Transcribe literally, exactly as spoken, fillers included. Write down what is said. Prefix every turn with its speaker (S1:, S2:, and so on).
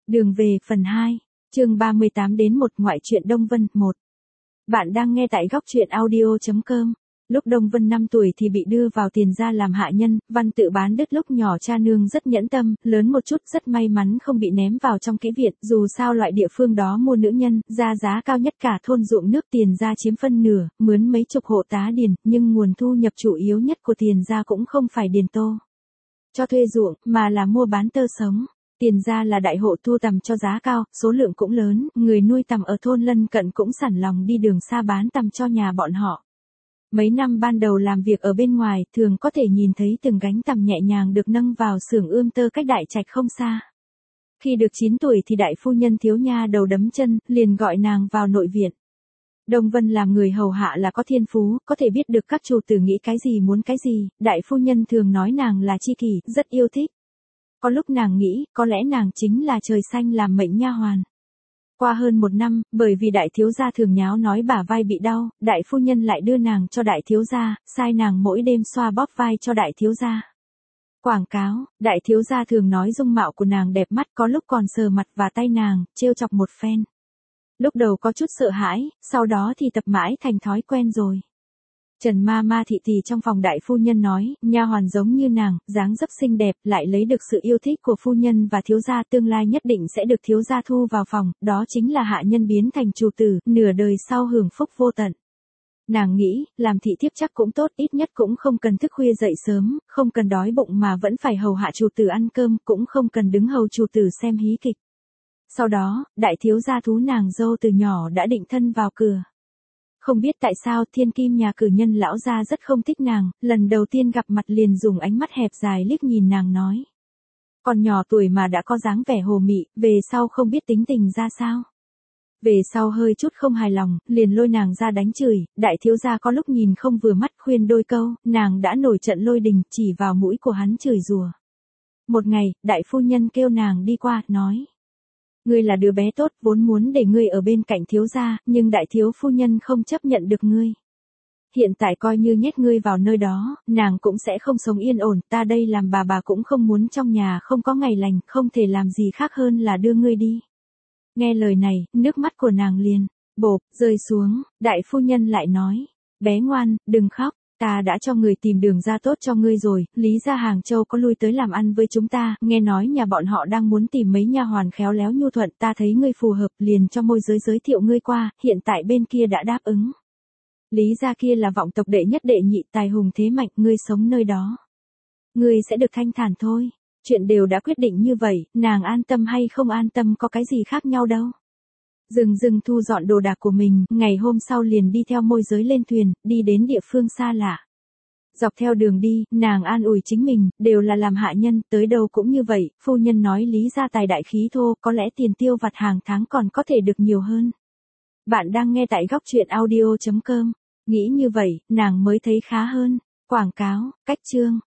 S1: Đường về phần hai, chương ba mươi tám đến một ngoại truyện Đông Vân một. Bạn đang nghe tại góc truyện audio chấm com. Lúc Đông Vân năm tuổi thì bị đưa vào Tiền gia làm hạ nhân, Văn tự bán đứt lúc nhỏ cha nương rất nhẫn tâm, lớn một chút rất may mắn không bị ném vào trong kỹ viện, dù sao loại địa phương đó mua nữ nhân, ra giá cao nhất cả thôn ruộng nước Tiền gia chiếm phân nửa, mướn mấy chục hộ tá điền, nhưng nguồn thu nhập chủ yếu nhất của Tiền gia cũng không phải điền tô cho thuê ruộng, mà là mua bán tơ sống. Tiền gia là đại hộ thu tằm cho giá cao, số lượng cũng lớn, người nuôi tằm ở thôn lân cận cũng sẵn lòng đi đường xa bán tằm cho nhà bọn họ. Mấy năm ban đầu làm việc ở bên ngoài, thường có thể nhìn thấy từng gánh tằm nhẹ nhàng được nâng vào xưởng ươm tơ cách đại trạch không xa. Khi được chín tuổi thì đại phu nhân thiếu nha đầu đấm chân, liền gọi nàng vào nội viện. Đông Vân làm người hầu hạ là có thiên phú, có thể biết được các chủ tử nghĩ cái gì muốn cái gì, đại phu nhân thường nói nàng là tri kỷ, rất yêu thích. Có lúc nàng nghĩ, có lẽ nàng chính là trời xanh làm mệnh nha hoàn. Qua hơn một năm, bởi vì đại thiếu gia thường nháo nói bả vai bị đau, đại phu nhân lại đưa nàng cho đại thiếu gia, sai nàng mỗi đêm xoa bóp vai cho đại thiếu gia. Quảng cáo, đại thiếu gia thường nói dung mạo của nàng đẹp mắt, có lúc còn sờ mặt và tay nàng, trêu chọc một phen. Lúc đầu có chút sợ hãi, sau đó thì tập mãi thành thói quen rồi. Trần ma ma thị thì trong phòng đại phu nhân nói, nha hoàn giống như nàng, dáng dấp xinh đẹp, lại lấy được sự yêu thích của phu nhân và thiếu gia, tương lai nhất định sẽ được thiếu gia thu vào phòng, đó chính là hạ nhân biến thành chủ tử, nửa đời sau hưởng phúc vô tận. Nàng nghĩ, làm thị thiếp chắc cũng tốt, ít nhất cũng không cần thức khuya dậy sớm, không cần đói bụng mà vẫn phải hầu hạ chủ tử ăn cơm, cũng không cần đứng hầu chủ tử xem hí kịch. Sau đó, đại thiếu gia thú nàng dâu từ nhỏ đã định thân vào cửa. Không biết tại sao thiên kim nhà cử nhân lão gia rất không thích nàng, lần đầu tiên gặp mặt liền dùng ánh mắt hẹp dài liếc nhìn nàng nói. Còn nhỏ tuổi mà đã có dáng vẻ hồ mị, về sau không biết tính tình ra sao. Về sau hơi chút không hài lòng, liền lôi nàng ra đánh chửi, đại thiếu gia có lúc nhìn không vừa mắt khuyên đôi câu, nàng đã nổi trận lôi đình, chỉ vào mũi của hắn chửi rủa. Một ngày, đại phu nhân kêu nàng đi qua, nói. Ngươi là đứa bé tốt, vốn muốn để ngươi ở bên cạnh thiếu gia, nhưng đại thiếu phu nhân không chấp nhận được ngươi. Hiện tại coi như nhét ngươi vào nơi đó, nàng cũng sẽ không sống yên ổn, ta đây làm bà bà cũng không muốn trong nhà không có ngày lành, không thể làm gì khác hơn là đưa ngươi đi. Nghe lời này, nước mắt của nàng liền, bộp, rơi xuống, đại phu nhân lại nói, bé ngoan, đừng khóc. Ta đã cho người tìm đường ra tốt cho ngươi rồi, Lý gia Hàng Châu có lui tới làm ăn với chúng ta, nghe nói nhà bọn họ đang muốn tìm mấy nha hoàn khéo léo nhu thuận, ta thấy ngươi phù hợp, liền cho môi giới giới thiệu ngươi qua, hiện tại bên kia đã đáp ứng. Lý gia kia là vọng tộc đệ nhất đệ nhị, tài hùng thế mạnh, ngươi sống nơi đó. Ngươi sẽ được thanh thản thôi, chuyện đều đã quyết định như vậy, nàng an tâm hay không an tâm có cái gì khác nhau đâu. Dừng dừng thu dọn đồ đạc của mình, ngày hôm sau liền đi theo môi giới lên thuyền, đi đến địa phương xa lạ. Dọc theo đường đi, nàng an ủi chính mình, đều là làm hạ nhân, tới đâu cũng như vậy, phu nhân nói Lý gia tài đại khí thô, có lẽ tiền tiêu vặt hàng tháng còn có thể được nhiều hơn. Bạn đang nghe tại góc truyện audio chấm com, nghĩ như vậy, nàng mới thấy khá hơn. Quảng cáo, cách chương.